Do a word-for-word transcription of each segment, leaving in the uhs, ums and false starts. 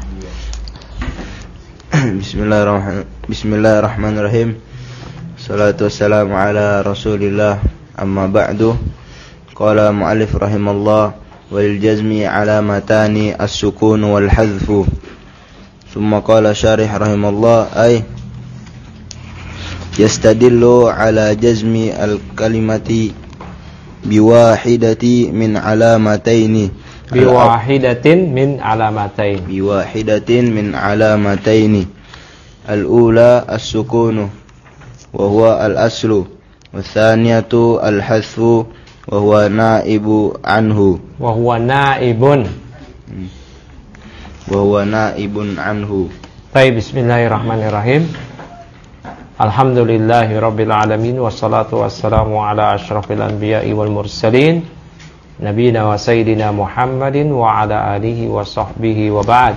Bismillahirrahmanirrahim. Bismillahirrahmanirrahim. Salatu wassalamu ala Rasulillah. Amma ba'du. Qala mu'allif rahimallah wal jazmi alamatani as-sukun wal hadfu. Thumma qala syarih rahimallah ay yastadillu ala jazmi al-kalimati biwahidati min alamataini biwahidatin min alamatain biwahidatin min alamataini al-ula as-sukunu wa huwa al-aslu wath-thaniyatu al-hadfu wa huwa naibu anhu wa huwa naibun wa huwa naibun anhu. Baik, bismillahirrahmanirrahim. Alhamdulillahi rabbil alamin wassalatu wassalamu ala asyrafil anbiya'i wal mursalin nabiyina wa sayyidina Muhammadin wa ala alihi wa sahbihi wa ba'd.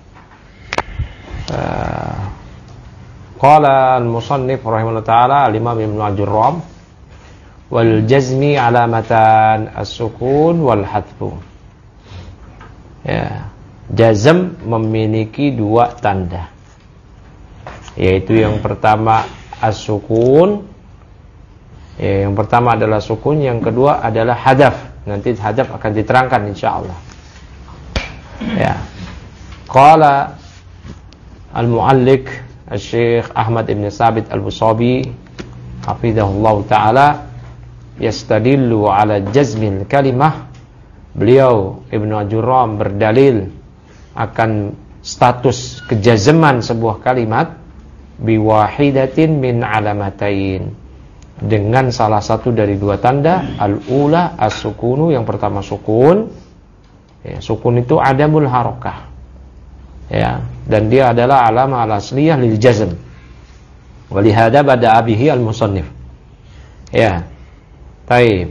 Uh, Qala al-musannif rahimahullah ta'ala al-imam Ibnu Al-Jurram wal jazmi alamatan as-sukun wal hadfu. Ya, jazm memiliki dua tanda, yaitu yang pertama as-sukun. Ya, yang pertama adalah sukun, yang kedua adalah hadaf. Nanti hadaf akan diterangkan insyaallah. Ya. Qala al-mu'allik Syekh Ahmad Ibn Sabit Al-Busabi hafizahullah ta'ala yastadillu ala jazmil kalimah. Beliau Ibnu Al-Jurram berdalil akan status kejazman sebuah kalimat biwahidatin min alamatain, dengan salah satu dari dua tanda. Al-ula as-sukunu, yang pertama sukun. Ya, sukun itu adamul harakah. Ya, dan dia adalah alamah al-asliyah lil jazm. Walihada bada'a bihi al-musannif. Ya. Baik.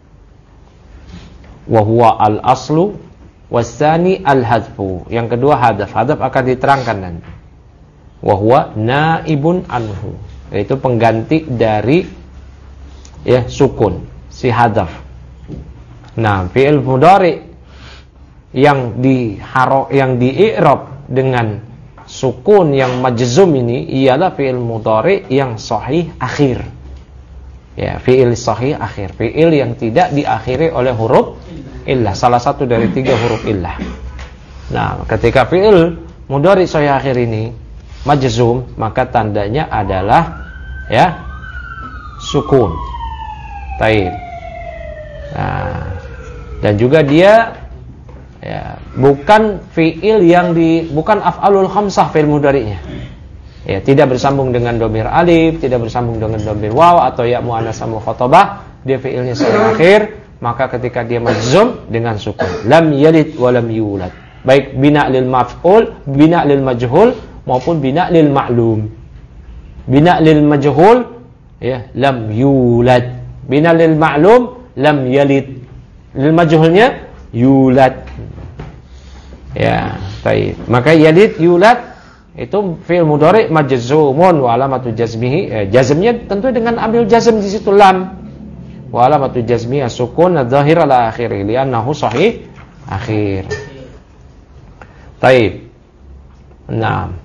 Wa huwa al-aslu was-tsani al-hadfu. Yang kedua hadaf. Hadaf akan diterangkan nanti. Wa huwa naibun anhu, yaitu pengganti dari ya sukun, si hadaf. Nah, fi'il mudhari yang di haro yang di i'rab dengan sukun yang majzum ini ialah fi'il mudhari yang sahih akhir. Ya, fi'il sahih akhir, fi'il yang tidak diakhiri oleh huruf illah, salah satu dari tiga huruf illah. Nah, ketika fi'il mudhari sahih akhir ini majzum, maka tandanya adalah ya sukun. Taib. Nah, dan juga dia ya, bukan fiil yang di bukan af'alul khamsah fiil mudhari'nya. Ya, tidak bersambung dengan dhamir alif, tidak bersambung dengan dhamir waw atau ya muannats mukhatabah. Dia fiilnya sahih akhir, maka ketika dia majzum dengan sukun. Lam yalid wa lam yulad. Baik bina lil maf'ul, bina lil majhul maupun bina lil ma'lum. Bina lil majhul ya lam yulad. Bina lil ma'lum lam yalid. Lil majhulnya yulad. Ya, baik. Maka yalid yulad itu fi'il mudhari majzumun wa alamatu jazmihi. Ya, jazmnya tentu dengan ambil jazm di situ lam. Wa alamatu jazmihi as-sukun adh-dhahir ala akhirih li'annahu sahih akhir. Baik. Nah.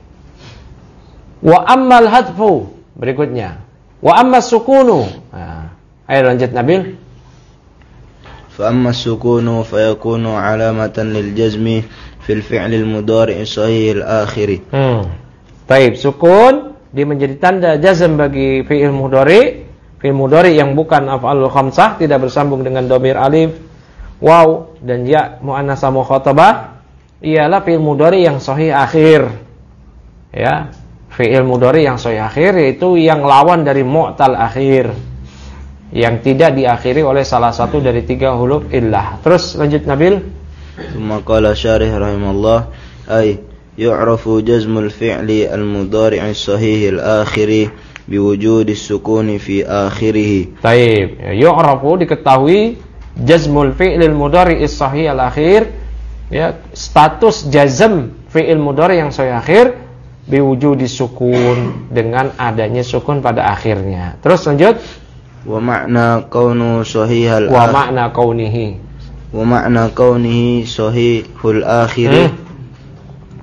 Wa ammal hadfu, berikutnya. Wa ammas sukunu. Nah, ayo lanjut Nabil. فأما السكون فيكون علامة للجزم في الفعل المضارع الصحيح الآخر. Hmm. Baik, sukun dia menjadi tanda jazm bagi fi'il mudhari, fi'il mudhari yang bukan af'alul khamsah, tidak bersambung dengan dhamir alif, waw dan ya muannats mukhatabah, ialah fi'il mudhari yang sahih akhir. Ya, fi'il mudhari yang sahih akhir yaitu yang lawan dari mu'tal akhir, yang tidak diakhiri oleh salah satu dari tiga huruf illah. Terus lanjut Nabil. Tsumma qala syarih rahimallah ay yu'rafu jazmul fi'li al-mudhari' as-sahih al-akhir biwujudi as-sukun fi akhirih. Baik, yu'rafu diketahui jazmul fi'li al-mudhari' as-sahih al-akhir, ya, status jazm fi'il mudhari' yang sahih akhir biwujudi sukun, dengan adanya sukun pada akhirnya. Terus lanjut. Wa ma'na kaunu sahihal wa ma'na kaunihi wa ma'na kaunihi sahihul akhir. hmm.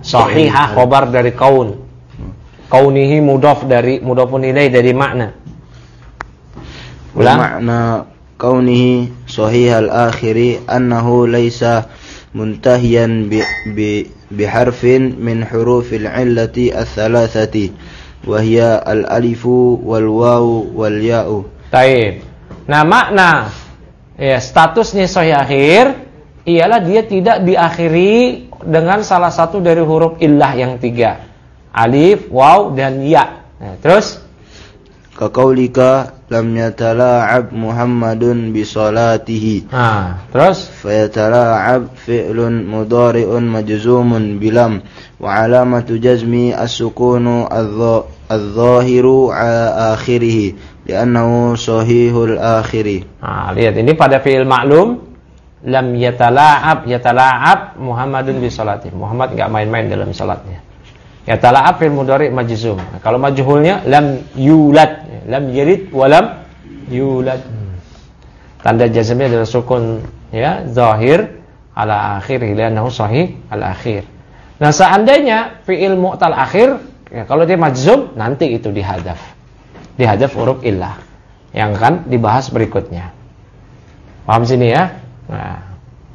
Sahihah khobar dari kaun. Kaunihi mudhaf dari mudhafun ilaih dari makna. Ulang. Makna kaunihi sahihal akhiri annahu laisa muntahiyan bi, bi biharfin min hurufil illati ats-tsalatsati wa hiya al-alifu wal wawu wal ya'u. Taib. Nah, makna ya statusnya sahih akhir ialah dia tidak diakhiri dengan salah satu dari huruf illah yang tiga. Alif, waw dan ya. Nah, terus kaqaulika lam yatala'ab Muhammadun bi salatihi. Nah, terus fayatala'ab fi'lun mudhari'un majzumun bilam wa alamatu jazmi as-sukunu adh-dhahiru ala akhirih li'annahu sahihul akhiri. Nah, lihat ini pada fi'il maklum lam yatala'ab yatala'ab Muhammadun bi salatihi. Muhammad enggak main-main dalam salatnya. Yatala'ab fi'il mudhari' majzum. Nah, kalau majhulnya lam yulad, lam yalid wa lam yulad. Tanda jazmnya adalah sukun ya zahir ala akhir li'annahu sahih al akhir. Nah, seandainya fi'il mu'tal akhir ya, kalau dia majzum nanti itu dihadzaf. Dihadzaf huruf illah yang akan dibahas berikutnya. Paham sini ya? Nah.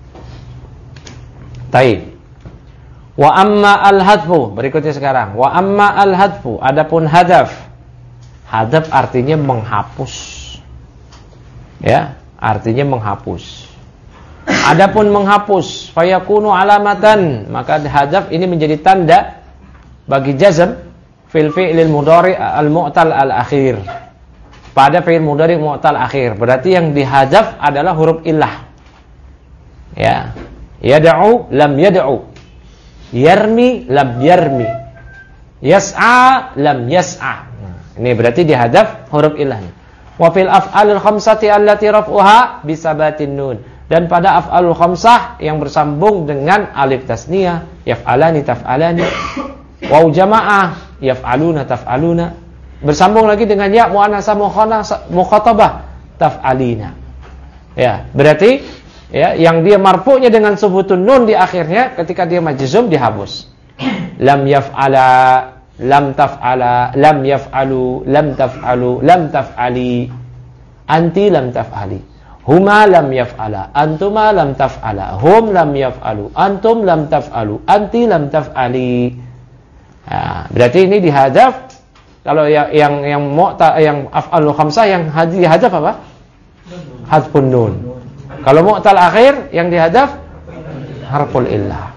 Taib. Wa amma al-hadfu, berikutnya sekarang. Wa amma al-hadfu, adapun hadaf. Hadaf artinya menghapus. Ya, artinya menghapus. Adapun menghapus, fayakunu alamatan, maka hadaf ini menjadi tanda bagi jazm fil fi'lil mudhari' al-mu'tal al-akhir. Pada fi'il mudhari' mu'tal akhir, berarti yang dihadzaf adalah huruf illah. Ya. Yad'u lam yad'u. Yarmi lam yarmi. Yas'a lam yas'a. Nah, ini berarti dihadzaf huruf illah. Wa fil af'alil khamsati allati raf'uha bisabatin nun. Dan pada af'alul khamsah yang bersambung dengan alif tasniyah, yaf'alani taf'alani, waw jamaah, yaf'aluna taf'aluna, bersambung lagi dengan ya muannasah mukhatabah, taf'alina. Ya, berarti ya, yang dia marfu'nya dengan subutun nun di akhirnya ketika dia majzum dihapus. Lam yaf'ala, lam taf'ala, lam yaf'alu, lam taf'alu, lam taf'ali, anti lam taf'ali, huma lam yaf'ala, antuma lam taf'ala, hum lam yaf'alu, antum lam taf'alu, anti lam taf'ali. Nah, berarti ini dihadzaf. Kalau yang yang yang mu'ta yang af'alul khamsah yang dihadzaf apa? Hadzfun nun. Kalau mu'tal akhir yang dihadzaf harful illah.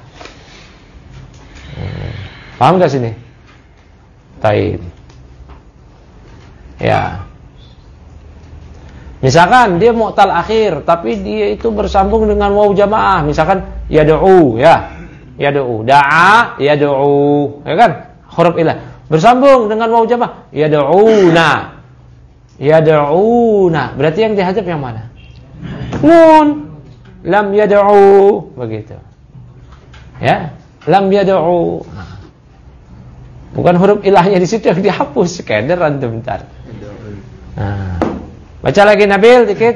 Hmm. Paham enggak sini? Taib. Ya. Misalkan dia mu'tal akhir tapi dia itu bersambung dengan waw jamaah, misalkan yad'u ya. Yad'u, da'a yad'u, ya kan? Huruf illah. Bersambung dengan waw jamaah, yad'una. Yad'una. Berarti yang dihadzaf yang mana? Nun, lam yad'u, begitu. Ya, lam yad'u. Nah. Bukan huruf ilahnya di situ yang dihapus, keder antum bentar. Nah. Baca lagi Nabil dikit.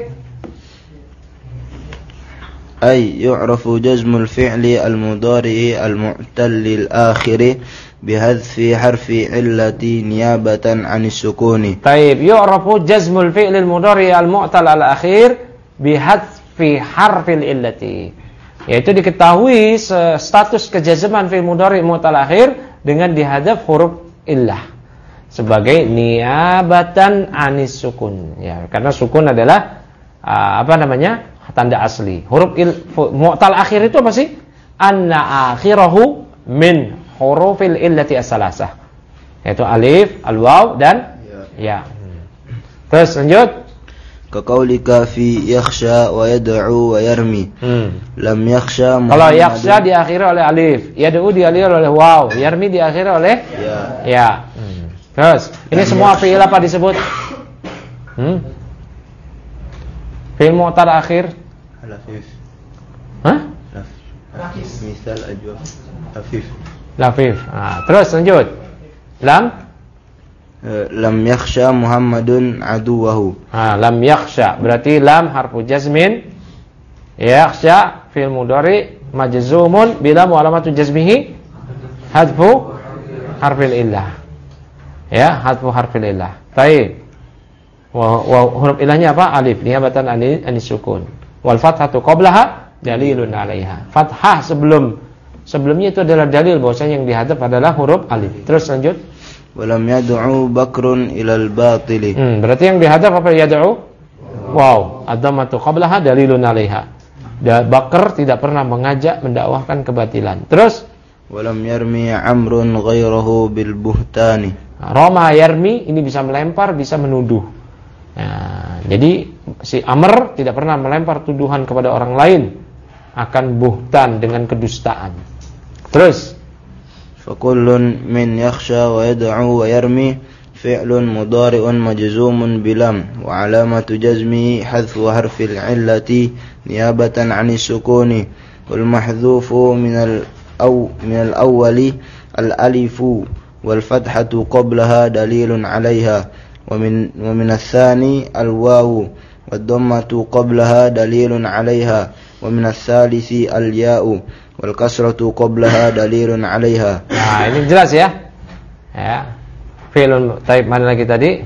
Ay yu'rafu jazmul fi'li al-mudhari'i al-mu'tal al-akhiri bihadfi harfi illati niyabatan 'anis sukuni. Baik, yu'rafu jazmul fi'li al-mudhari'i al-mu'tal al-akhir bihadfi harfil illati, yaitu diketahui status kejazman fi'il mudhari' mu'tal akhir dengan dihadzaf huruf illah sebagai niyabatan anis sukun, ya, karena sukun adalah uh, apa namanya tanda asli. Huruf il, mu'tal akhir itu apa sih? Anna akhirahu min hurufil illati as-salasah, yaitu alif, al-waw dan ya, ya. Terus lanjut. Kaqaulika fi yakhsha wa yad'u wa yarmi. Hmm. Lam yakhsha Muhammadun. Kalau yakhsha diakhiri oleh alif, yad'u diakhiri oleh waw, yarmi diakhiri oleh ya. Ya. Hmm. Terus, ini Lam semua fi'il apa disebut? Hmm? Fi'il mu'tal akhir. Lafif. Hah? Lafif. Misal ajwaf. Lafif. Lafif. Nah, terus lanjut. Lam Lam yakhsha Muhammadun aduwahu. Ha, lam yakhsha berarti lam harfu jazmin. Yakhsha fi'il mudhari majzumun bila mu'alamatu jazmihi hadfu harfil illah. Ya, hadfu harfil illah. Baik. Wa, wa huruf ilahnya apa? Alif, niyabatan anis sukun. Wal fathatu qablaha dalilun 'alaiha. Fathah sebelum sebelumnya itu adalah dalil bahwasanya yang dihadap adalah huruf alif. Terus lanjut. Walam yad'u Bakrun ilal batili. Hmm, berarti yang dihadap apa yad'u? Wow, ad-dhammatu qablaha dalilun 'alaiha. Bakr tidak pernah mengajak mendakwahkan kebatilan. Terus walam yarmi Amrun ghairahu bil buhtani. Roma yarmi ini bisa melempar, bisa menuduh. Nah, jadi si Amr tidak pernah melempar tuduhan kepada orang lain akan buhtan dengan kedustaan. Terus fakullun min yakhsha wa yad'u wa yarmi fi'lun mudari'un majzumun bilam wa alamatu jazmihi hadfu harfil illati niyabatan 'anis sukuni wal mahdhufu min al aw min al awwali al alifu wal fathatu qablaha dalilun 'alayha wa min wa min ath-thani al wawu wad dhammatu qablaha dalilun 'alayha wa min ath-thalisi al ya'u wal kasratu qablaha dalilun 'alayha. Nah, ini jelas ya. Ya. Fi'lun taib mana lagi tadi?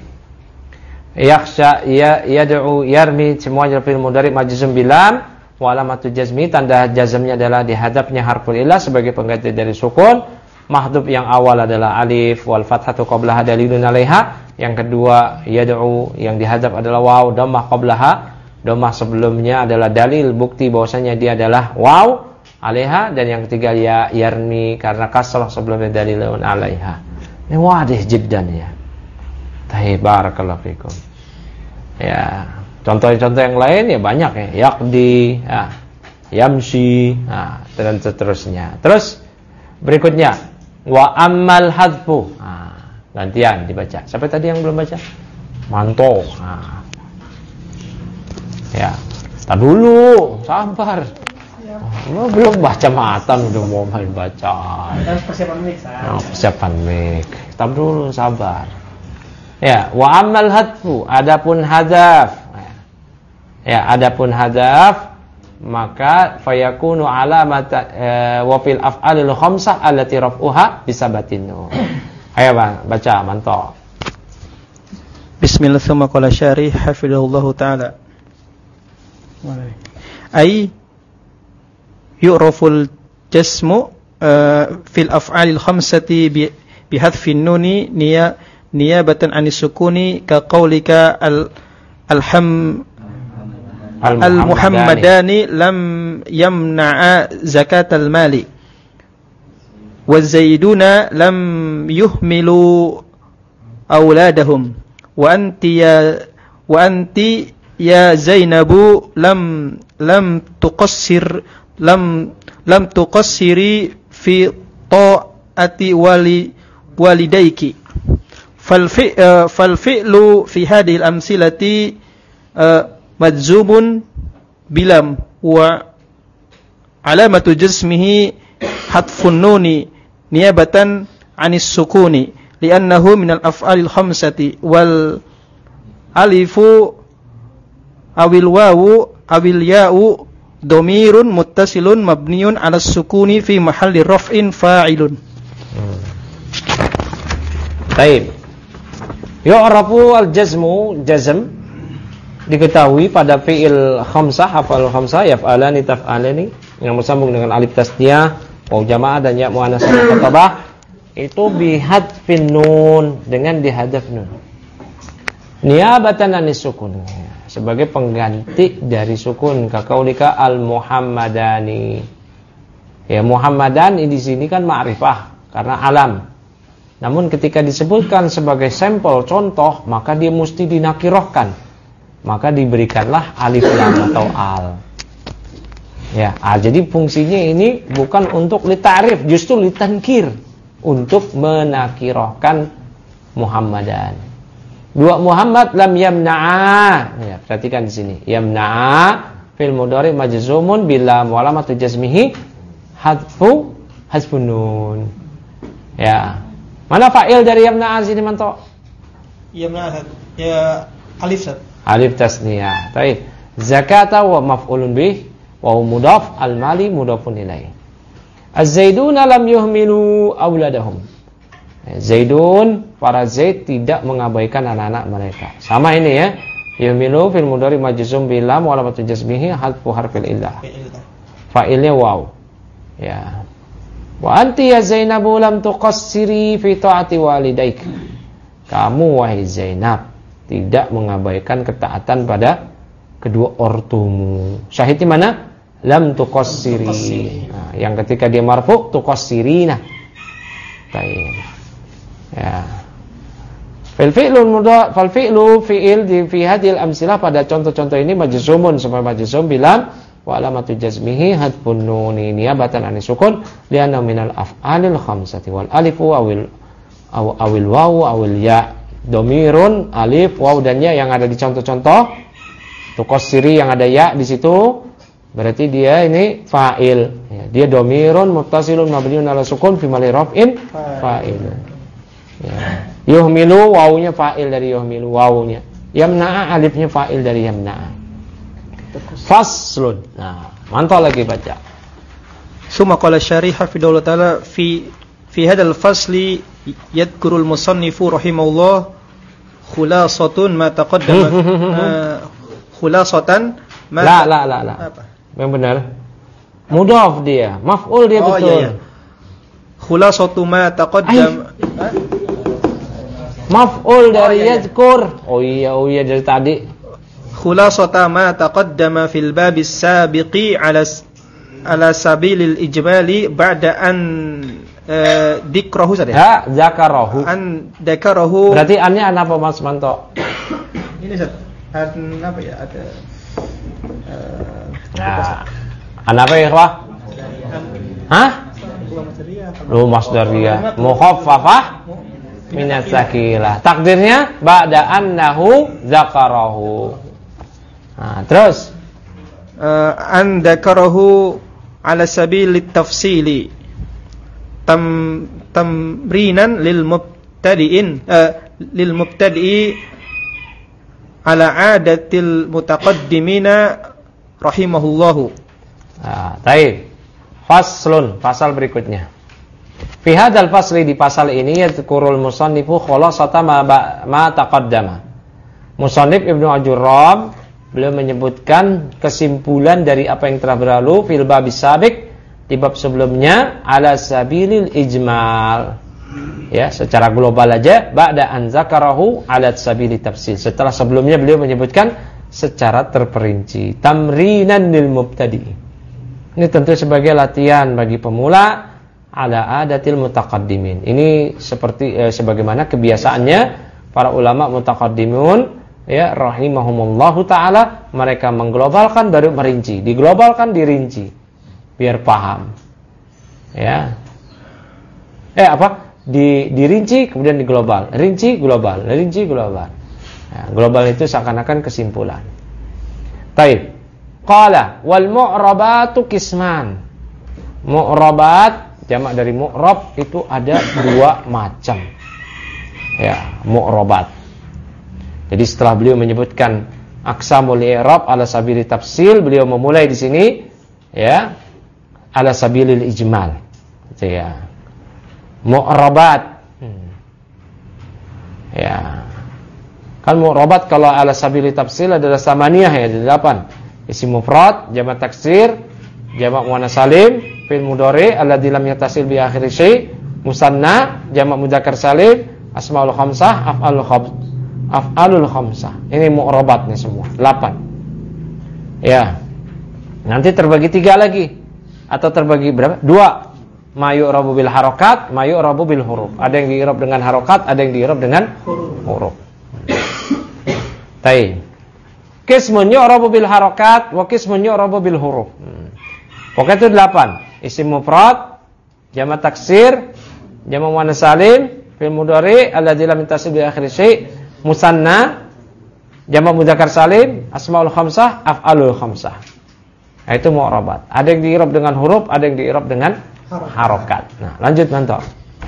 Yakhsha ya yad'u yarmi semuanya fi'il mudhari majzum bilam wa alamatu jazmi tanda jazmnya adalah dihadapnya harful illah sebagai pengganti dari sukun. Mahdhuf yang awal adalah alif wal fathatu qablaha dalilun 'alaiha. Yang kedua yad'u yang dihadap adalah waw dhammah qablaha. Dhammah sebelumnya adalah dalil bukti bahwasanya dia adalah waw 'alaiha, dan yang ketiga ya yarmi karena kasrah sebelumnya dalilun 'alaiha. Ini wadih jiddan ya. Tayyib, barakallahu fikum. Ya, contoh-contoh yang lain ya banyak ya. Yaqdi, ya, yamshi, nah, dan seterusnya. Terus berikutnya wa ammal hadfu. Nah, gantian dibaca. Siapa tadi yang belum baca? Manto. Nah. Ya, tar dulu, sabar. Oh, belum baca matan udah mau main baca. Persiapan mic. Oh, persiapan mic. Tab dulu, sabar. Ya, wa ammal hadfu, adapun hadzaf. Ya, adapun hadzaf maka fayakunu alamata e, wa fil af'alil khamsah allati raf'uha bisabatin nun. Ayo Bang, baca manto. Bismillah tsumma qala syarih hafizahullahu taala. Ai yu'raful jasmu uh, fil af'alil khamsati bi bihadfin nuni niya niyabatan anis sukuni ka qaulika al alham al muhammadani lam yamna'a zakatal mali wa zaiduna lam yuhmilu auladahum wa anti ya wa anti ya Zainabu lam lam tuqassir lam lam tuqassiri fi ta'ati wali walidayki fal fi uh, fal fi'lu fi hadhihi al-amsilati uh, majzumun bilam wa alamatu jismihi hadfun nuni niyabatan anis sukuni li'annahu min al-af'alil khamsati wal alifu awil wawu awil ya'u domirun muttasilun mabniun ala sukuni fi mahalli raf'in fa'ilun. Baik. Yu'rafu al-jazmu, jazm diketahui pada fi'il khamsah, hafal khamsah, yaf'alani taf'alani yang bersambung dengan alif tasniyah, waw jamaah dan ya muannats mukhatabah itu bihadfin nun, dengan dihadaf nun. Niyabatan anis sukun, sebagai pengganti dari sukun, kaqaulika al-muhammadani. Ya, Muhammadan di sini kan ma'rifah karena alam. Namun ketika disebutkan sebagai sampel contoh, maka dia mesti dinakirahkan. Maka diberikanlah alif lam atau al. Ya, ah, jadi fungsinya ini bukan untuk litarif, justru litankir, untuk menakirahkan Muhammadan. Dua Muhammad lam yamna'a. Ya, perhatikan di sini. Yamna'a fil mudhari majzumun bila walamatu jazmihi hadfu hasbun nun. Ya. Mana fa'il dari yamna'a sini manto? Yamna'a ya alif sat. Alif tasniyah. Baik. Zakata wa maf'ulun bih wa mudhaf al-mali mudhafun ilaih. Az-Zaiduna lam yuhmilu auladahum. Zaidun, para Zaid tidak mengabaikan anak-anak mereka. Sama ini ya. Yuhmilu fil mudhari majzum bil lam wa alamatu jazmihi hadfu harfil illah. Fa'ilnya waw. Ya. Wa anti ya Zainabu lam tuqassiri fi ta'ati walidaik. Kamu wahai Zainab tidak mengabaikan ketaatan pada kedua ortumu. Syahidnya mana? Lam tuqassiri. Nah, yang ketika dia marfu tuqassirina. Baik. Ya. Fil fi'lu mudhari fal fi'lu fi'il di fi hadhil amsilah pada contoh-contoh ini majzumun sama majzum bilam wa alamatu jazmihi hadfun nuni niyabatan an sukun li'anna minal af'alil khamsati wal alifu awil aw awil waw awil ya domirun alif waw dan ya yang ada di contoh-contoh tuqassiri yang ada ya di situ berarti dia ini fa'il ya, dia domirun muttasilun mabniun ala sukun fi mali raf'in fa'il. Ya. Yuhmilu wawunya fa'il dari yuhmilu wawunya. Yamna'a alifnya fa'il dari yamna'a. Faslun. Nah, mantap lagi baca. Summa qala syarih hafidhahullah ta'ala fi fi hadzal fasli yadhkurul musannifu rahimahullah khulasatun ma taqaddama uh, khulasatan ma la la la la. Apa? Yang benar. Mudhaf dia, maf'ul dia oh, betul. Iya, iya. Khulasatu ma taqaddama maf'ul dari oh, iya, yadhkur. Oh iya, oh iya dari tadi. Khulasata ma taqaddama fil babis sabiqi ala ala sabilil ijmali ba'da an uh, dikrahu saja. Ya, zakarahu. An zakarahu. Berarti annya apa Mas Manto? Ini Ustaz. An apa ya? Ada uh, nah, an apa ya, Pak? Hah? Lu masdariyah mukhaffafah minas sakilah. Takdirnya ba'da annahu zakarahu. Nah, terus uh, an dzakarahu ala sabilit tafsili. Tam tamrinan lil mubtadi'in uh, lil mubtadi'i ala adatil mutaqaddimina rahimahullahu. Nah, baik. Faslun, pasal berikutnya. Fi hadzal fasli di pasal ini yadhkurul musannifu khulasata ma, ma taqaddama. Musannif Ibnu Ajurram beliau menyebutkan kesimpulan dari apa yang telah berlalu fil babis sabiq di bab sebelumnya ala sabilil ijmal. Ya, secara global aja ba'da an zakarahu ala sabili tafsil. Setelah sebelumnya beliau menyebutkan secara terperinci. Tamrinan lil mubtadi'. Ini tentu sebagai latihan bagi pemula ala adatil mutaqaddimin. Ini seperti eh, sebagaimana kebiasaannya para ulama mutaqaddimun ya rahimahumullahu taala, mereka mengglobalkan baru merinci, diglobalkan dirinci biar paham. Ya. Eh apa? Di dirinci kemudian diglobal. Rinci global, rinci global. Ya, global itu seakan-akan kesimpulan. Baik. Qala wal mu'rabatu qisman. Mu'rabat jamak dari mu'rab itu ada dua macam. Ya, mu'rabat. Jadi setelah beliau menyebutkan aqsamul i'rab ala sabili tafsil, beliau memulai di sini ya ala sabilil ijmal. Gitu ya. Mu'rabat. Hmm. Ya. Kan mu'rabat kalau ala sabili tafsil adalah samaniyah ya, delapan. Isim mufrad, jamak taksir, jamak muannas salim, fi'il mudhari alladzi lam yattasil bi akhiri syai', musanna, jamak mudzakkar salim, asmaul khamsah, af'alul khamsah. Af'alul khamsah. Ini mu'rabatnya semua, delapan. Ya. Nanti terbagi tiga lagi. Atau terbagi berapa? Dua. Ma yu'rabu bil harakat, ma yu'rabu bil huruf. Ada yang di'irab dengan harakat, ada yang di'irab dengan huruf. Baik. Qismun yu'rabu bil harakat wa qismun yu'rabu bil huruf. Hmm. Pokoknya itu delapan. Isim mufrad, jamak taksir, jamak muannas salim, fi'il mudhari alladzi lam yattasil bi akhiri syai', musanna, jamak mudzakkar salim, asmaul khamsah, af'alul khamsah. Nah, itu mu'rabat. Ada yang di'irab dengan huruf, ada yang di'irab dengan harakat. Nah, lanjut mantap.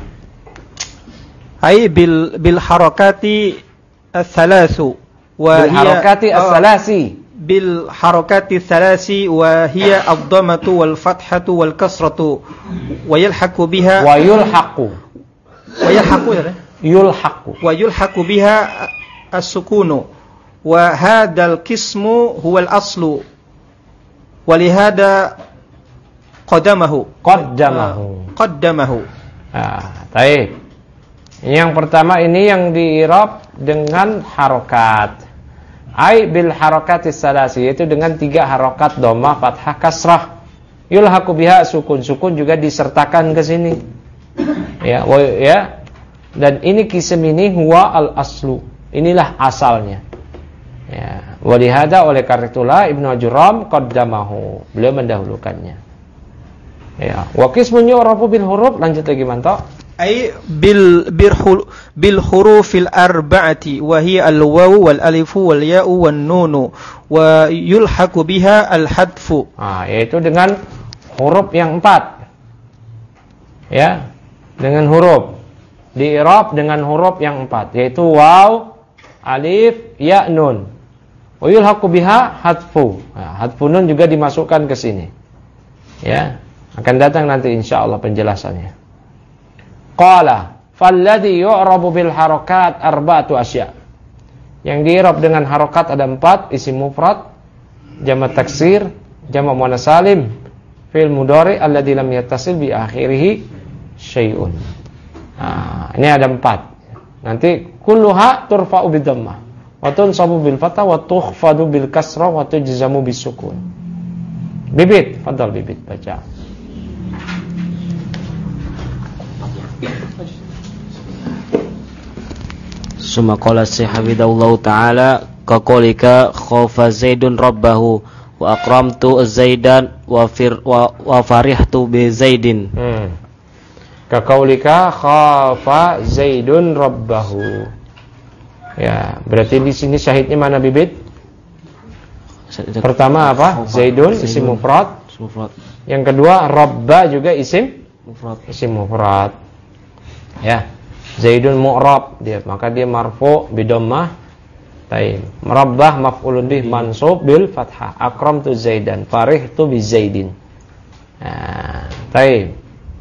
Ai bil bil harakati ats-tsalatsu wa bil harakati ats-tsalasi. bil harakati thalasi wa hiya ad-dhammatu wal fathatu wal kasratu wa yalhaqu biha wa yulhaqu wa yalhaqu ya yulhaqu wa yulhaqu biha as-sukunu wa hadzal qismu huwa al-aslu wa li hadha qaddamahu qaddamahu qaddamahu. Ah, baik. Yang pertama ini yang di-i'rab dengan harokat. Ai bil harakatis salasi, yaitu dengan tiga harokat dhammah, fathah, kasrah. Yulhaqu biha sukun, sukun juga disertakan ke sini. Ya, wa, ya. Dan ini kism ini huwa al aslu. Inilah asalnya. Ya, wa lihada oleh karena itulah Ibnu Ajurram qaddamahu. Beliau mendahulukannya. Ya, wa qismun yu'rafu bil huruf, lanjut lagi mantok. Ay bil birhul bil hurufil arba'ati wa hiya al waw wal alifu wal ya'u wan nunu wa yulhaqu biha al hadfu. Ah, yaitu dengan huruf yang empat. Ya, dengan huruf di-i'rab dengan huruf yang empat, yaitu waw, alif, ya, nun. Wa yulhaqu biha hadfu. Nah, hadfu nun juga dimasukkan ke sini. Ya, akan datang nanti insyaallah penjelasannya. Qala falladhi yu'rabu bil harakat arba'atu asya'. Yang di-i'rab dengan harokat ada empat, isim mufrad, jamak taksir, jamak muannas salim, fi'il mudhari alladzi lam yattasil bi akhirih syai'un. Nah, ini ada empat. Nanti kulluha turfa'u bid dhammah wa tunsabu bil fathah wa tukhfadu bil kasrah wa tujzamu bis sukun. Bibit, fadhal bibit baca. Summa qala Syekhabidallahu ta'ala kaqolika khofa Zaidun rabbahu wa akramtu Zaidan wa fir wa, wa farihtu bi Zaidin. Hmm. Kaqolika khafa Zaidun rabbahu. Ya, berarti di sini syahidnya mana bibit? Pertama apa? Zaidun isim mufrad. Yang kedua rabba juga isim mufrad. Isim mufrad. Ya. Zaidun mu'rab dia, maka dia marfu bi dhammah. Taib. Merabbah maf'ulun bih mansub bil fathah. Akramtu Zaidan, farihtu bi Zaidin. Nah, taib.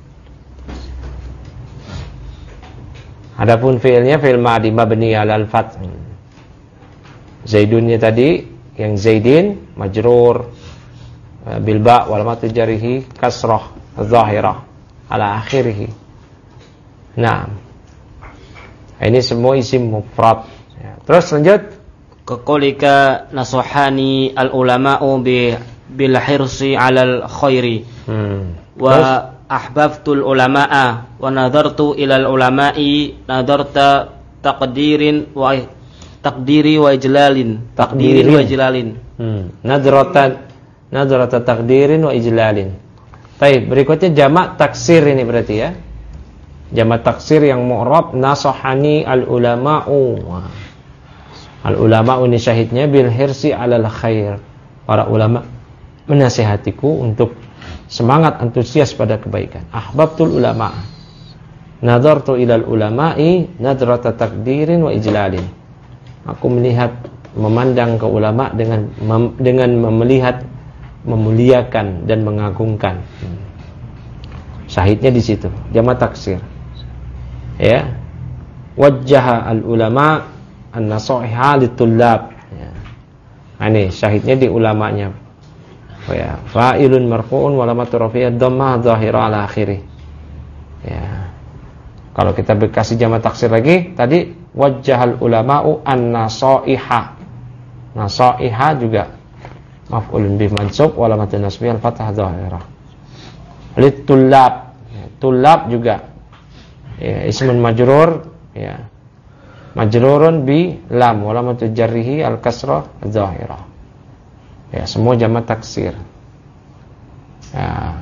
Adapun fi'ilnya fi'il madi mabni 'alal fath. Zaidunnya tadi yang Zaidin majrur bil ba' wal matu jarihi kasrah zahirah ala akhirih. Nah, ini semua isim mufrad. Ya. Terus lanjut. Kaqolika nasuhani al ulama'u bi bil hirsi 'alal khairi. Hmm. Wa ahbabtul ulama'a wa nadartu ilal ulama'i nadarta taqdirin wa taqdiri wa ijlalin. Taqdirin wa ijlalin. Hmm. Nadratan nadrata taqdirin wa ijlalin. Baik, berikutnya jamak taksir ini berarti ya. Jamak taksir yang mu'rab nasahani al ulama'u. Al ulama'u ini syahidnya bil hirsi 'alal khair. Para ulama menasihatiku untuk semangat antusias pada kebaikan. Ahbabtul ulama'. Nadartu ilal ulama'i nadrata takdirin wa ijlalin. Aku melihat, memandang ke ulama dengan mem, dengan melihat, memuliakan dan mengagungkan. Syahidnya di situ, jamak taksir. Ya, wajjaha al ulama an-nasiha litullab. Ya. Ini syahidnya di ulamanya. Oh ya, fa'ilun marfu'un wa lamatu rafi'id dhammah dhahira ala akhirih. Ya. Kalau kita berkasih jamak taksir lagi, tadi wajjahal ulama'u an-nasiha. Nasiha juga maf'ulun bih mansub wa lamatu nasbih al-fathah dhahira. Litullab. Ya, tullab juga ya, ismun majrur ya, majrurun bi lam wa lamatu jarrihi al kasrah dzahirah. Ya, semua jamak taksir. Ya.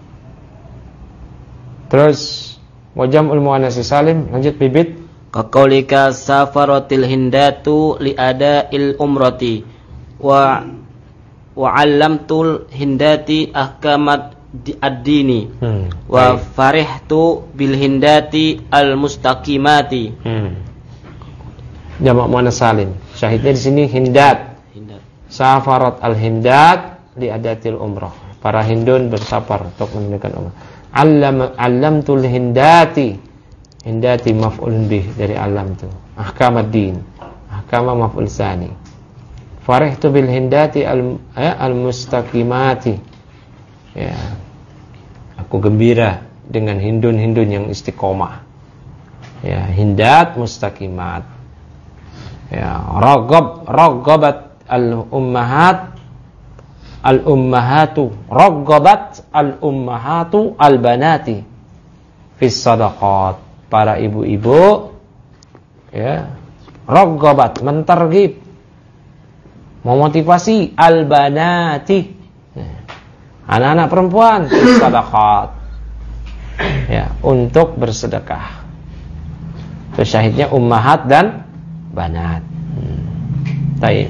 Terus wajamul muannats salim, lanjut bibit. Kaqaulika safaratil hindatu li ada'il umrati wa wa 'allamtul hindati ahkamat ad-dini hmm. wa farihtu bil hindati al mustaqimati. Hmm. Jamak muannats salim. Syahidnya di sini hindat. Hindat. Safarat al-hindat liadatil umrah. Para Hindun bersafar untuk menunaikan umrah. Allam allamtul hindati. Hindati maf'ul bih dari alam tu. Ahkamaddin. Ahkama maf'ul tsani. Farihtu bil hindati al eh, al-mustaqimati. Ya. Aku gembira dengan hindun-hindun yang istiqomah. Ya, hindat mustaqimat. Ya, ragab ragabat al-ummahat al-ummahatu ragabat al-ummahatu al-banati fis sadaqat. Para ibu-ibu ya, ragabat mentarghib, memotivasi al-banati, anak-anak perempuan fis sadaqat. Ya, untuk bersedekah. Itu syahidnya ummahat dan banat. Hmm. Baik.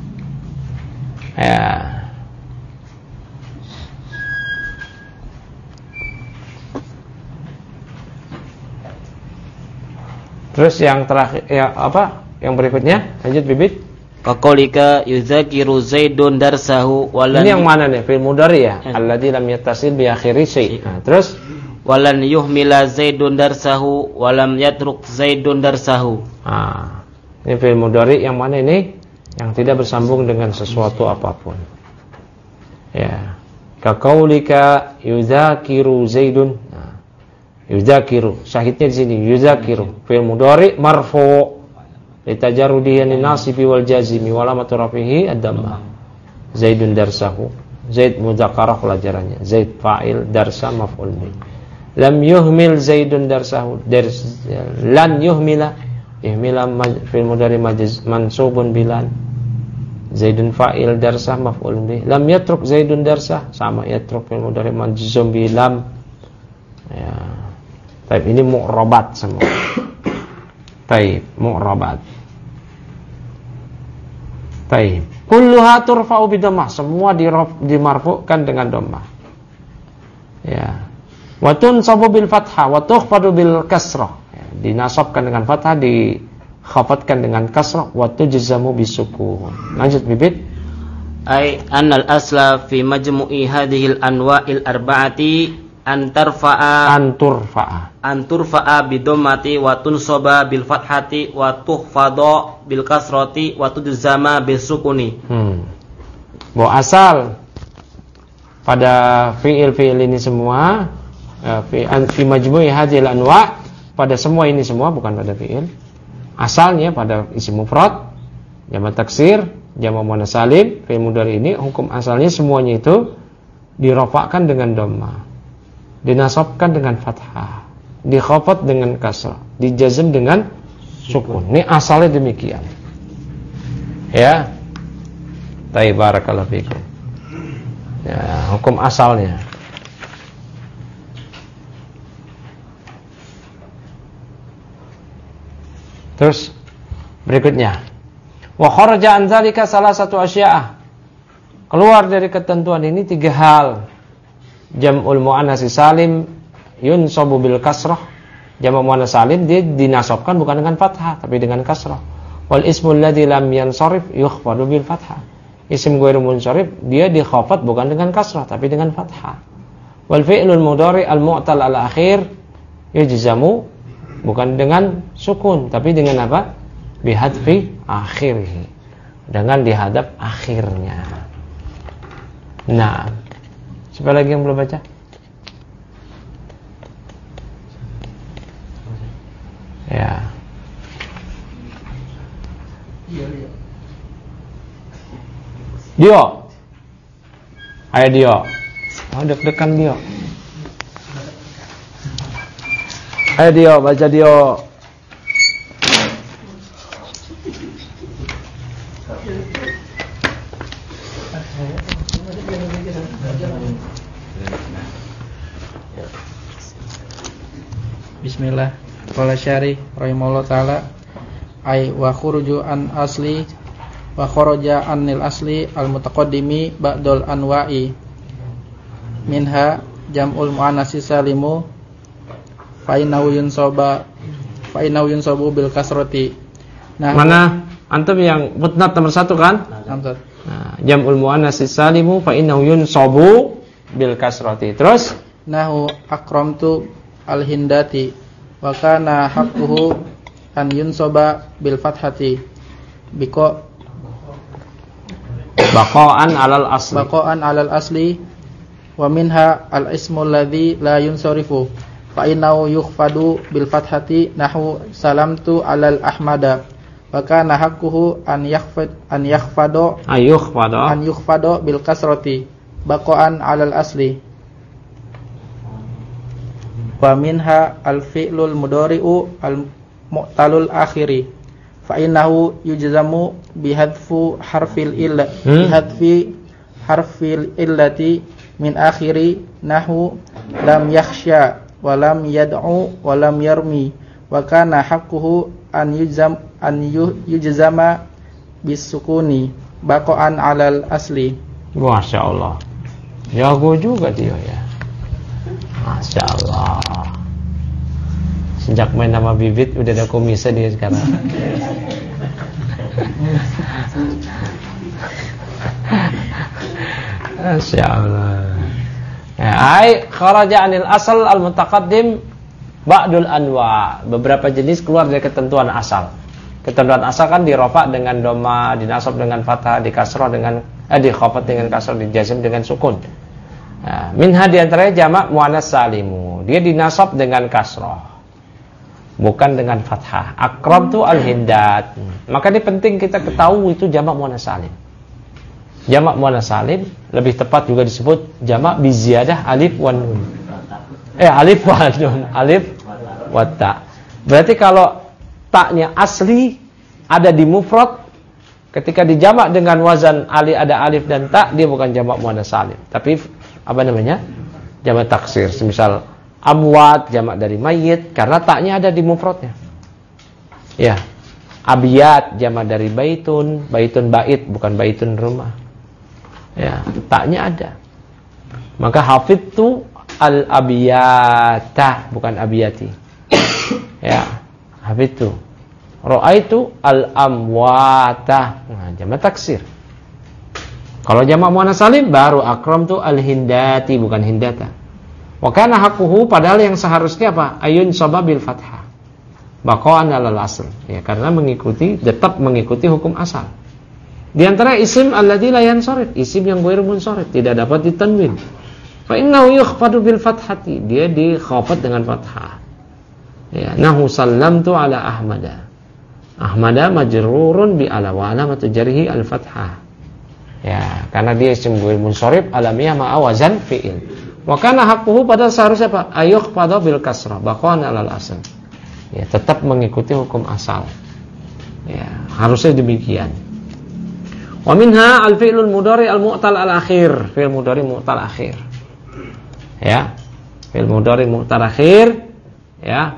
Ya. Terus yang terakhir ya apa? Yang berikutnya, lanjut Bibit. Kaqaulika yuzakiru Zaidun darsahu walan. Ini yang mana nih? Fi'il mudhari ya? Alladzi lam yattasil bi akhiri syai'. Nah, terus walan yuhmila Zaidun darsahu walam yatruk Zaidun darsahu. Ah. Ini fi'il mudhari yang mana ini? Yang tidak bersambung dengan sesuatu apapun. Ya. Kaqaulika yuzakiru Zaidun. Nah. Yuzakiru. Syahidnya di sini yuzakiru. Fi'il mudhari marfu'. Litajarrudihi an-nasibi wal jazimi wa alamatu rafihi ad-dhammah. Zaidun darsahu. Zaid mudzakarah pelajarannya. Zaid fa'il, darsa maf'ul bih. Lam yuhmil Zaidun darsahu. Dars, lan yuhmila. Ihmila fil mudhari majaz mansubun bilan. Zaidun fa'il, darsa maf'ul bih. Lam yatruk Zaidun darsa, sama yatruk fil mudhari majzum bilam. Ya. Baik, ini mu'rabat semua. Baik, mu'rabat. Baik. Kulluha turfa'u bidammah, semua dimarfu'kan dengan dhammah. Ya. Wa tunsabu bil fathah wa tukhfadu bil kasrah. Ya, dinasabkan dengan fathah, dikhafatkan dengan kasrah, wa tujzamu bisukun. Lanjut Bibit. Ai annal asla fi majmu'i hadhil anwa'il arba'ati antarfa'a anturfa'a anturfa'a bidammati wa tunsaba bil fathati wa tukhfada bil kasrati wa tujzama bis sukuni. Hmm. Bahwa asal pada fiil-fiil ini semua ya, fi fi majmu'i hadhil anwa', pada semua ini semua, bukan pada fiil. Asalnya pada isim mufrad, jamak taksir, jamak muannas salim, fiil mudhari ini hukum asalnya semuanya itu dirafa'kan dengan dhammah, dinasabkan dengan fathah, dikhafat dengan kasrah, dijazm dengan sukun. Ini asalnya demikian. Ya. Baik, barakallahu fikum. Ya, hukum asalnya. Terus berikutnya. Wa kharaja an dzalika salah satu asya'. Keluar dari ketentuan ini tiga hal. Jam'ul muannas salim yunsabu bil kasrah. Jamak muannas salim dia dinasabkan bukan dengan fathah tapi dengan kasrah. Wal ismul ladzi lam yansharif yukhfadu bil fathah. Isim ghairu munsharif dia dikhafat bukan dengan kasrah tapi dengan fathah. Wal fi'lul mudhari al mu'tal al akhir yujzamu bukan dengan sukun tapi dengan apa? Bi hadfi akhirih. Dengan dihadap akhirnya. Nah, siapa lagi yang belum baca? Ya. Dio. Ayo Dio. Oh, deg-degan Dio. Ayo Dio, baca Dio. Bismillah. Qala syarih rahimahullah taala ay wa khuruju an asli wa kharaja anil asli al mutaqaddimi ba'dal anwa'i minha jam'ul muannatsi salimu fa innahu yunsaba fa innahu yunsabu bil kasrati. Nah, mana antum yang footnote nomor satu kan? Antum. Nah, jam'ul muannas salimu fa innahu yunsabu bil kasrati. Terus nahu akramtu al-hindati wa kana haqquhu an yunsaba bil fathati biko baqa'an 'alal asli. Baqa'an 'alal asli wa minha al-ismu alladhi la yunsarifu fa innahu yukhfadu bil fathati nahu salamtu 'alal ahmada wa kana haqquhu an yakhfad an yakhfado ayukhfado an yukhfado bil kasrati baqa'an 'alal asli wa minha al fi'lul mudhari'u al mu'talul akhiri fa innahu yujzamu bihadfu harfil illa hmm? bihadfi harfil illati min akhiri nahu lam yakhsha wa lam yad'u wa lam yarmi wa kana haqquhu an yujzam an yujzama bisukuni baqa'an 'alal asli. Masya Allah, jago juga dia ya. Masya Allah. Sejak main nama bibit udah ada komisa dia sekarang. Masya Allah. Ya, ai kharaja anil asal al mutaqaddim ba'dul anwa. Beberapa jenis keluar dari ketentuan asal. Ketentuan asal kan dirofa dengan doma, dinasab dengan fathah, dikasrah dengan eh dikhafat dengan kasrah, dijazm dengan sukun. Nah, minha di antaranya jamak muannas salimu. Dia dinasab dengan kasrah, bukan dengan fathah. Akram tu al-hindat. Maka ini penting kita ketahui itu jamak muannas salim. Jamak muannas salim lebih tepat juga disebut jamak bi ziyadah alif wan nun. Eh alif wan nun, alif wa ta. Berarti kalau taknya asli ada di mufrad, ketika dijamak dengan wazan ali ada alif dan ta, dia bukan jamak muannas salim, tapi apa namanya? Jamak taksir. Semisal amwat jamak dari mayit karena taknya ada di mufradnya. Ya. Abiyat jamak dari baitun, baitun bait bukan baitun rumah. Ya, taknya ada. Maka hafidtu al-abiyata bukan abiyati. Ya, hafidtu. Ra'aitu al-amwata. Nah, jamak taksir. Kalau jamak muannas salim baru akramtu al-hindati bukan hindata. Wa kana haqquhu padahal yang seharusnya apa? Ayun sababil fathah. Baqa'an 'alal asl. Ya, karena mengikuti tetap mengikuti hukum asal. Di antara isim alladzi la yansarif, isim yang ghairu munsharif, tidak dapat ditanwin. Fa innahu yukhfadu bil fathati, dia dikhafat dengan fathah. Ya, nahu sallamtu ala ahmada. Ahmada majrurun bi ala wa alamatu jarhi al fathah. Ya, karena dia isim ghairu munsharif alamiah ma'a wazan fi'il. Wa kana haqquhu padahal seharusnya apa? Ayukhfadu bil kasrah, baqa'an 'alal asl. Ya, tetap mengikuti hukum asal. Ya, harusnya demikian. Wa minha al-fi'lul mudhari al-mu'tal al-akhir, fi'il mudhari mu'tal akhir. Ya. Fi'il mudhari mu'tal akhir, ya.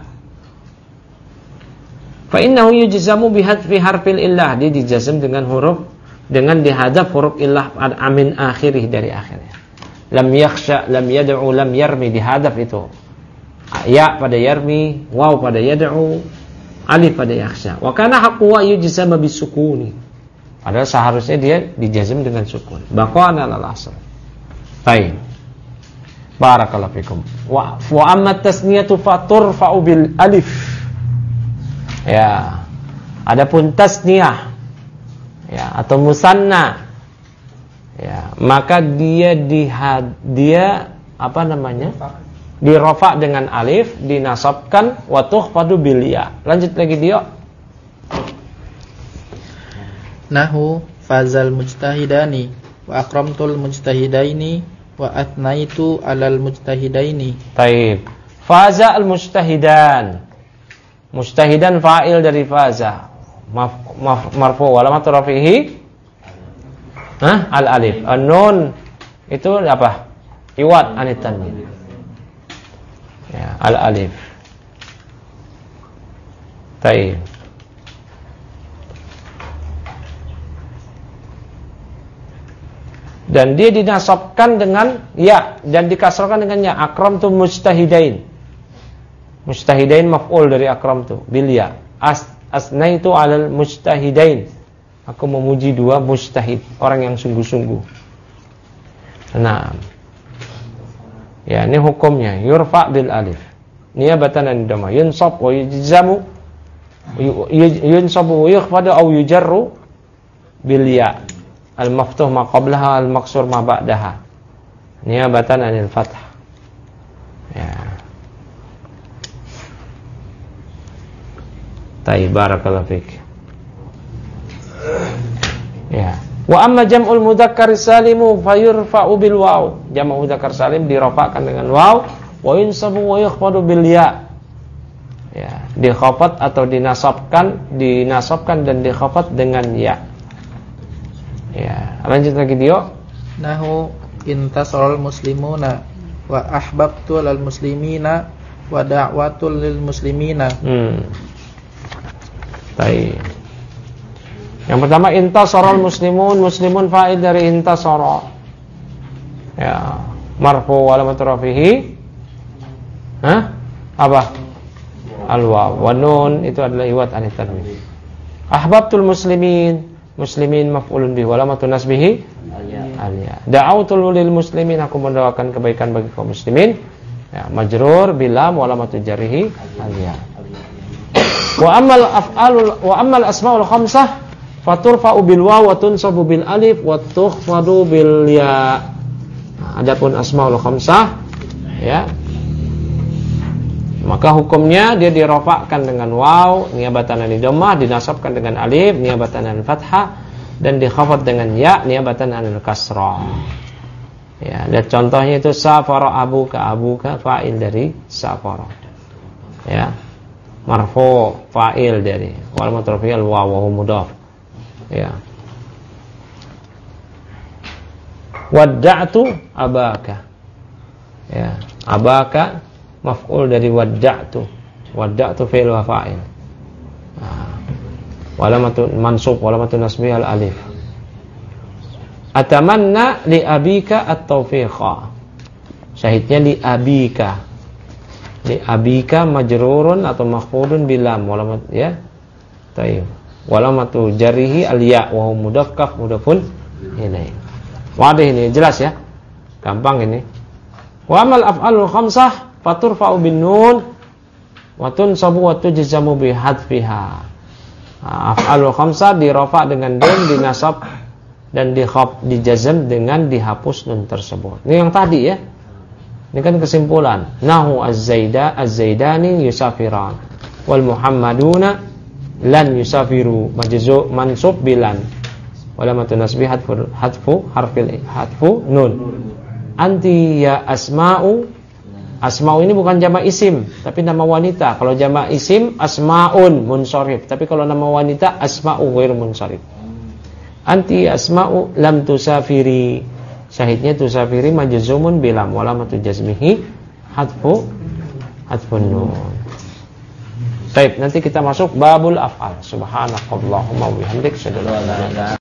Fa innahu yujzamu bi hadfi harfil illah, dia dijazm dengan huruf dengan dihadzaf huruf illah amin akhirih dari akhirnya. Lam yakhsha, lam yad'u, lam yarmi dihadzaf itu. Ya pada yarmi, waw pada yad'u, alif pada yakhsha. Wa kana haqqu wa yujzama bisukuni. Padahal seharusnya dia dijazm dengan sukun. Baqa'an 'alal asl. Baik. Barakallahu fikum. Wa wa amma tasniyatu faturfa'u bil alif. Ya. Adapun tasniyah ya atau musanna ya, maka dia dihad, dia apa namanya? Dirofa dengan alif, dinasabkan wa tukhfadu bil ya. Lanjut lagi dia. Nahu fazal mujtahidani wa akramtul mujtahidaini wa atnaitu alal mujtahidaini. Baik. Faza al mujtahidan. Mujtahidan fa'il dari faza. Maf, maf, marfu wa alamat rafihi Hah? Al alif. An-nun itu apa? Iwad anit tanwin. Ya, al alif. Baik. Dan dia dinasabkan dengan ya dan dikasrahkan dengan ya. Akramtu mujtahidain. Mujtahidain maf'ul dari akramtu bil ya. As asnaitu 'alal mujtahidain. Aku memuji dua mujtahid, orang yang sungguh-sungguh. Nah, ya ini hukumnya yurfa bil alif, niyabatan an dhamma, yunsab wa yujzamu, yunsabu wa yukhfadu aw yujarru bil ya, al maftuh ma qablaha al maksur ma ba'daha, niyabatan anil fath. Ya. Tayyib, barakallahu fik. Ya. Wa amma jam'ul mudzakkar salimu fayurfa'u bil waw. Jam'ul mudzakkar salim dirafa'kan dengan waw, wa yunsabu wa yukhfadu bil ya. Ya, dikhafat atau dinasabkan, dinasabkan dan dikhafat dengan ya. Ya, lanjut lagi Dio. Nahu intasarul muslimuna wa ahbabtu lil muslimina wa da'watul lil muslimina. Hmm. Baik. Yang pertama intasarul muslimun, muslimun fa'il dari intasara. Ya, marfu wa alamat rafihi. Hah? Apa? Al-waw wa nun itu adalah iwat anit tanwin. Ahbabtul muslimin, muslimin maf'ulun bihi wa alamatun nasbihi al-ya. Da'autul lil muslimin, aku mendoakan kebaikan bagi kaum muslimin. Ya, majrur bilam wa alamatun jarrihi al-ya. Wa amal af'alul wa amal asmaul khamsah faturfa'u bil waw wa tunsabu bil alif wa tukhfadu bil ya. Nah, adapun asmaul khamsah ya, maka hukumnya dia dirofakkan dengan waw niyabatan an dhammah, dinasabkan dengan alif niyabatan an fathah, dan dikhafad dengan ya niyabatan an kasrah. Ya, dan contohnya itu safara abuka, abuka fa'il dari safara. Ya. Marfu fa'il dari wal mutrafil waw wa huwa mudhaf. Ya. Wadda'tu abaka. Ya, abaka maf'ul dari wadda'tu. Wadda'tu fi'il wa fa'il. Nah, walamatu mansub walamatu nasbi al alif. Atamanna li abika at-taufiqa. Syahidnya li abika. Li abika majrurun atau makhfudun bilam walamat ya. Tayyib. Walamatu jarihi al-ya wa huwa mudhaf kaf mudhafun ilaih. Wadih ini jelas ya. Gampang ini. Wa amal af'alul khamsah faturfa'u bin nun wa tunsabu wa tujzamu bi hadfiha. Af'alul khamsah dirafa dengan nun, dinasab dan dikhaf dijazm dengan dihapus nun tersebut. Ini yang tadi ya. Ini kan kesimpulan. Nahu az-zaida az-zaidani yusafiran wal muhammaduna lan yusafiru, majzu mansub bilan walamatun nasbi hadfu hadfu harfil hadfu nun. Anti ya asma'u, asma'u ini bukan jamak isim tapi nama wanita. Kalau jamak isim asma'un munsharif, tapi kalau nama wanita asma'u ghair munsharif. Anti asma'u lam tusafiri, syahidnya tusafiri majzumun bilam walamatu jazmihi hadfu hadfun nun. Baik, nanti kita masuk babul af'al. Subhanakallahumma wa bihamdik, asyhadu an la ilaha illa anta